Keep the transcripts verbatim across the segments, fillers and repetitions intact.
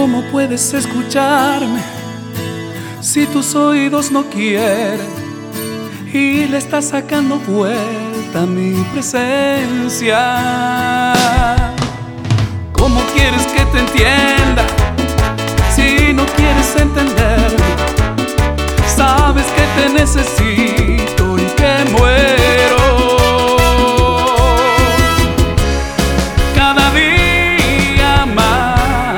¿Cómo puedes escucharme si tus oídos no quieren y le estás sacando vuelta a mi presencia? ¿Cómo quieres que te entienda si no quieres entenderme? Sabes que te necesito y que muero. Cada día más,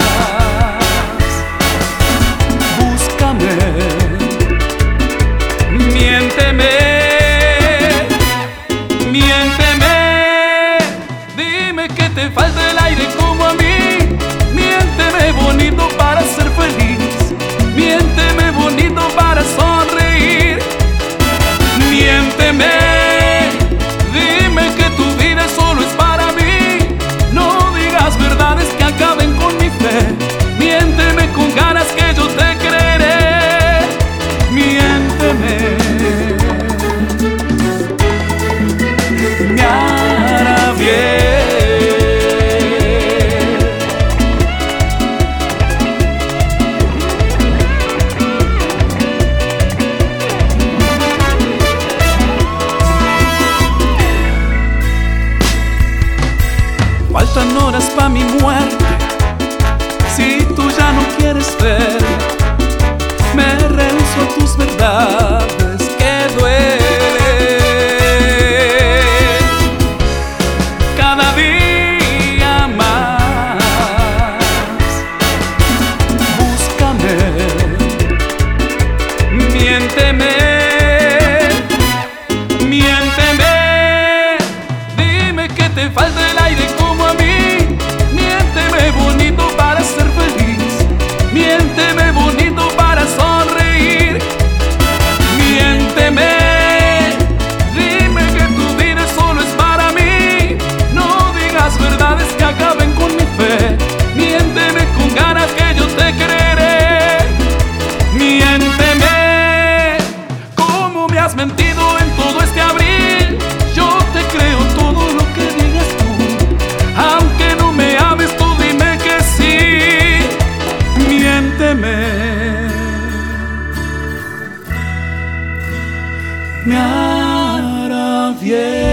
búscame, miénteme, miénteme. Dime que te falta el aire como a mí. Miénteme bonito para ser feliz. Miénteme bonito para sonreír. Miénteme, dime que tu vida solo es para mí. No digas verdades que acaben con mi fe. Miénteme con ganas que yo te creeré. Miénteme, me hará bien. Faltan horas pa' mi muerte. Si tú ya no quieres ver, me rehuso a tus verdades que duelen. Cada día más, búscame, miénteme, miénteme. Dime que te falta el aire como a mí. Miénteme bonito para ser feliz. Miénteme bonito para sonreír. Miénteme, dime que tu vida solo es para mí. No digas verdades que acaben con mi fe. Miénteme con ganas que yo te creeré. Miénteme, como me has mentido en todo este abril. Yo te creo todo lo que digas tú. Aunque no me ames tú, dime que sí. Miénteme, me hará bien.